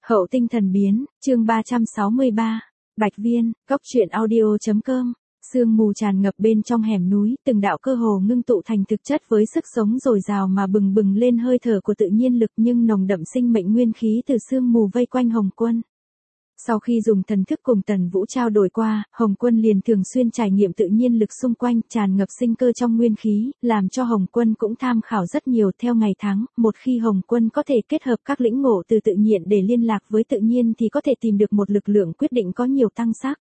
Hậu tinh thần biến, chương 363. Bạch Viên, góc truyện audio.com. Sương mù tràn ngập bên trong hẻm núi, từng đạo cơ hồ ngưng tụ thành thực chất với sức sống dồi dào mà bừng bừng lên hơi thở của tự nhiên lực nhưng nồng đậm sinh mệnh nguyên khí từ sương mù vây quanh Hồng Quân. Sau khi dùng thần thức cùng Tần Vũ trao đổi qua, Hồng Quân liền thường xuyên trải nghiệm tự nhiên lực xung quanh tràn ngập sinh cơ trong nguyên khí, làm cho Hồng Quân cũng tham khảo rất nhiều theo ngày tháng. Một khi Hồng Quân có thể kết hợp các lĩnh ngộ từ tự nhiên để liên lạc với tự nhiên thì có thể tìm được một lực lượng quyết định có nhiều tăng sắc.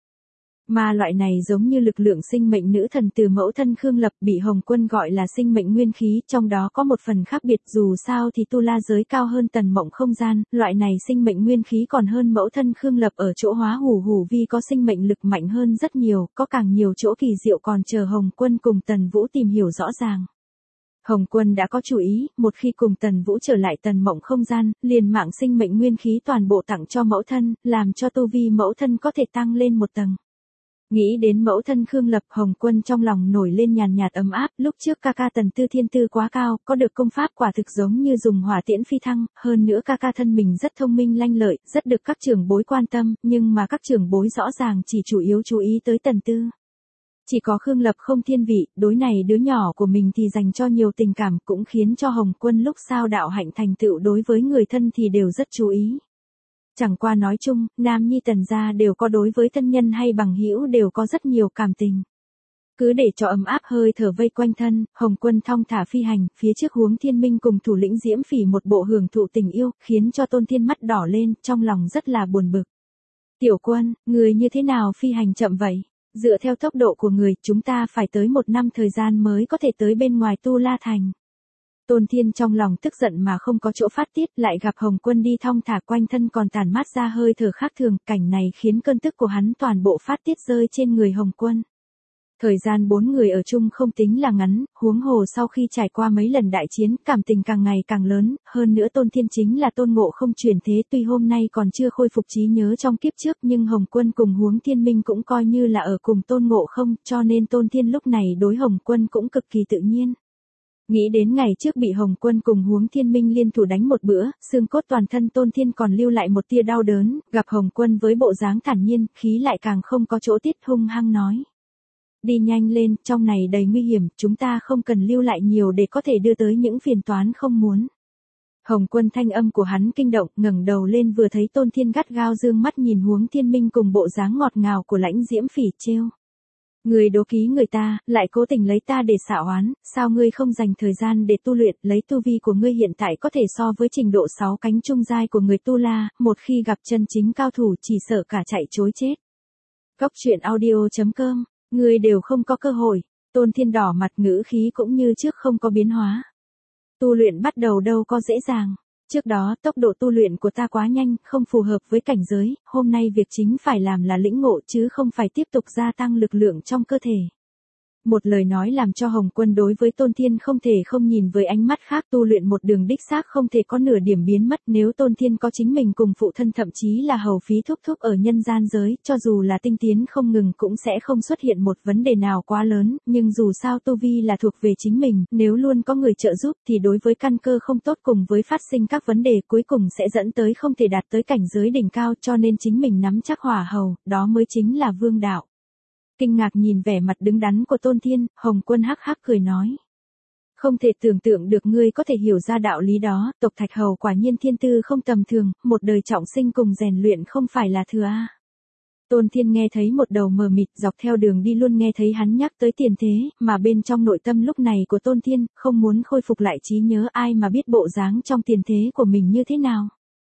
Mà loại này giống như lực lượng sinh mệnh nữ thần từ mẫu thân Khương Lập bị Hồng Quân gọi là sinh mệnh nguyên khí, trong đó có một phần khác biệt, dù sao thì tu la giới cao hơn Tần Mộng không gian, loại này sinh mệnh nguyên khí còn hơn mẫu thân Khương Lập ở chỗ hóa hủ hủ vi có sinh mệnh lực mạnh hơn rất nhiều, có càng nhiều chỗ kỳ diệu còn chờ Hồng Quân cùng Tần Vũ tìm hiểu rõ ràng. Hồng Quân đã có chủ ý, một khi cùng Tần Vũ trở lại Tần Mộng không gian, liền mạng sinh mệnh nguyên khí toàn bộ tặng cho mẫu thân, làm cho tu vi mẫu thân có thể tăng lên một tầng. Nghĩ đến mẫu thân Khương Lập, Hồng Quân trong lòng nổi lên nhàn nhạt ấm áp, lúc trước ca ca Tần Tư thiên tư quá cao, có được công pháp quả thực giống như dùng hỏa tiễn phi thăng, hơn nữa ca ca thân mình rất thông minh lanh lợi, rất được các trưởng bối quan tâm, nhưng mà các trưởng bối rõ ràng chỉ chủ yếu chú ý tới Tần Tư. Chỉ có Khương Lập không thiên vị, đối này đứa nhỏ của mình thì dành cho nhiều tình cảm, cũng khiến cho Hồng Quân lúc sao đạo hạnh thành tựu đối với người thân thì đều rất chú ý. Chẳng qua nói chung, nam nhi Tần gia đều có đối với thân nhân hay bằng hữu đều có rất nhiều cảm tình. Cứ để cho ấm áp hơi thở vây quanh thân, Hồng Quân thong thả phi hành, phía trước Huống Thiên Minh cùng thủ lĩnh Diễm Phỉ một bộ hưởng thụ tình yêu, khiến cho Tôn Thiên mắt đỏ lên, trong lòng rất là buồn bực. Tiểu Quân, người như thế nào phi hành chậm vậy? Dựa theo tốc độ của người, chúng ta phải tới 1 năm thời gian mới có thể tới bên ngoài Tu La Thành. Tôn Thiên trong lòng tức giận mà không có chỗ phát tiết, lại gặp Hồng Quân đi thong thả quanh thân còn tản mát ra hơi thở khác thường, cảnh này khiến cơn tức của hắn toàn bộ phát tiết rơi trên người Hồng Quân. Thời gian 4 người ở chung không tính là ngắn, huống hồ sau khi trải qua mấy lần đại chiến, cảm tình càng ngày càng lớn, hơn nữa Tôn Thiên chính là Tôn Ngộ Không truyền thế, tuy hôm nay còn chưa khôi phục trí nhớ trong kiếp trước nhưng Hồng Quân cùng Huống Thiên Minh cũng coi như là ở cùng Tôn Ngộ Không, cho nên Tôn Thiên lúc này đối Hồng Quân cũng cực kỳ tự nhiên. Nghĩ đến ngày trước bị Hồng Quân cùng Huống Thiên Minh liên thủ đánh một bữa, xương cốt toàn thân Tôn Thiên còn lưu lại một tia đau đớn, gặp Hồng Quân với bộ dáng thản nhiên, khí lại càng không có chỗ tiết, hung hăng nói. Đi nhanh lên, trong này đầy nguy hiểm, chúng ta không cần lưu lại nhiều để có thể đưa tới những phiền toán không muốn. Hồng Quân thanh âm của hắn kinh động, ngẩng đầu lên vừa thấy Tôn Thiên gắt gao dương mắt nhìn Huống Thiên Minh cùng bộ dáng ngọt ngào của Lãnh Diễm Phỉ trêu. Người đố ký người ta, lại cố tình lấy ta để xả oán, sao ngươi không dành thời gian để tu luyện, lấy tu vi của ngươi hiện tại có thể so với trình độ 6 cánh trung giai của người tu la, một khi gặp chân chính cao thủ chỉ sợ cả chạy chối chết. Góc truyện audio.com, ngươi đều không có cơ hội, Tôn Thiên đỏ mặt ngữ khí cũng như trước không có biến hóa. Tu luyện bắt đầu đâu có dễ dàng. Trước đó tốc độ tu luyện của ta quá nhanh, không phù hợp với cảnh giới, hôm nay việc chính phải làm là lĩnh ngộ chứ không phải tiếp tục gia tăng lực lượng trong cơ thể. Một lời nói làm cho Hồng Quân đối với Tôn Thiên không thể không nhìn với ánh mắt khác, tu luyện một đường đích xác không thể có nửa điểm biến mất, nếu Tôn Thiên có chính mình cùng phụ thân thậm chí là hầu phí thúc thúc ở nhân gian giới, cho dù là tinh tiến không ngừng cũng sẽ không xuất hiện một vấn đề nào quá lớn, nhưng dù sao tu vi là thuộc về chính mình, nếu luôn có người trợ giúp thì đối với căn cơ không tốt cùng với phát sinh các vấn đề cuối cùng sẽ dẫn tới không thể đạt tới cảnh giới đỉnh cao, cho nên chính mình nắm chắc hỏa hầu, đó mới chính là vương đạo. Kinh ngạc nhìn vẻ mặt đứng đắn của Tôn Thiên, Hồng Quân hắc hắc cười nói. Không thể tưởng tượng được ngươi có thể hiểu ra đạo lý đó, tộc Thạch Hầu quả nhiên thiên tư không tầm thường, một đời trọng sinh cùng rèn luyện không phải là thừa a. Tôn Thiên nghe thấy một đầu mờ mịt, dọc theo đường đi luôn nghe thấy hắn nhắc tới tiền thế, mà bên trong nội tâm lúc này của Tôn Thiên, không muốn khôi phục lại trí nhớ, ai mà biết bộ dáng trong tiền thế của mình như thế nào.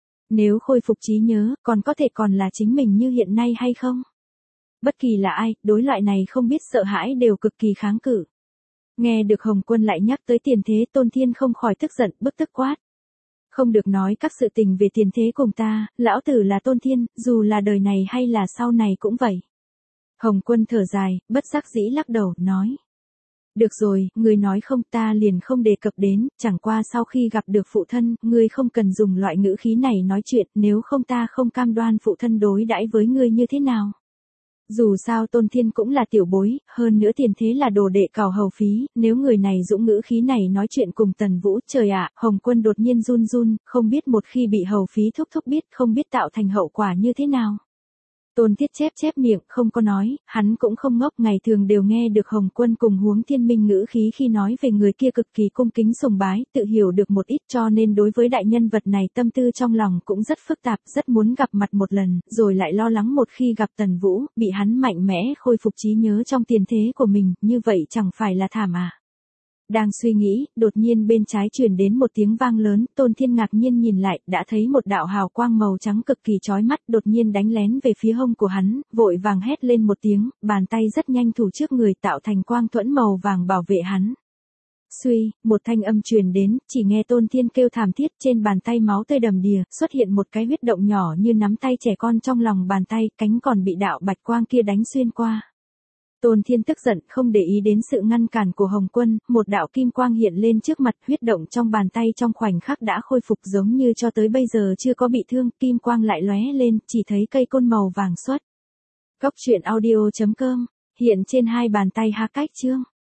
Nếu khôi phục trí nhớ, còn có thể còn là chính mình như hiện nay hay không? Bất kỳ là ai, đối loại này không biết sợ hãi đều cực kỳ kháng cự. Nghe được Hồng Quân lại nhắc tới tiền thế, Tôn Thiên không khỏi tức giận, bức tức quát. Không được nói các sự tình về tiền thế cùng ta, lão tử là Tôn Thiên, dù là đời này hay là sau này cũng vậy. Hồng Quân thở dài, bất đắc dĩ lắc đầu, nói. Được rồi, ngươi nói không ta liền không đề cập đến, chẳng qua sau khi gặp được phụ thân, ngươi không cần dùng loại ngữ khí này nói chuyện, nếu không ta không cam đoan phụ thân đối đãi với ngươi như thế nào. Dù sao Tôn Thiên cũng là tiểu bối, hơn nữa tiền thế là đồ đệ cào hầu phí, nếu người này dũng ngữ khí này nói chuyện cùng Tần Vũ, trời ạ, Hồng Quân đột nhiên run run, không biết một khi bị hầu phí thúc thúc biết không biết tạo thành hậu quả như thế nào. Tôn Thiết chép miệng, không có nói, hắn cũng không ngốc, ngày thường đều nghe được Hồng Quân cùng Huống Thiên Minh ngữ khí khi nói về người kia cực kỳ cung kính sùng bái, tự hiểu được một ít, cho nên đối với đại nhân vật này tâm tư trong lòng cũng rất phức tạp, rất muốn gặp mặt một lần, rồi lại lo lắng một khi gặp Tần Vũ, bị hắn mạnh mẽ khôi phục trí nhớ trong tiền thế của mình, như vậy chẳng phải là thảm à. Đang suy nghĩ, đột nhiên bên trái truyền đến một tiếng vang lớn, Tôn Thiên ngạc nhiên nhìn lại, đã thấy một đạo hào quang màu trắng cực kỳ chói mắt, đột nhiên đánh lén về phía hông của hắn, vội vàng hét lên một tiếng, bàn tay rất nhanh thủ trước người tạo thành quang thuẫn màu vàng bảo vệ hắn. Suy, một thanh âm truyền đến, chỉ nghe Tôn Thiên kêu thảm thiết, trên bàn tay máu tươi đầm đìa, xuất hiện một cái huyết động nhỏ như nắm tay trẻ con trong lòng bàn tay, cánh còn bị đạo bạch quang kia đánh xuyên qua. Tôn Thiên tức giận, không để ý đến sự ngăn cản của Hồng Quân, một đạo kim quang hiện lên trước mặt, huyết động trong bàn tay trong khoảnh khắc đã khôi phục giống như cho tới bây giờ chưa có bị thương, kim quang lại lóe lên, chỉ thấy cây côn màu vàng xuất. Góc truyện audio.com, hiện trên hai bàn tay ha cách chương.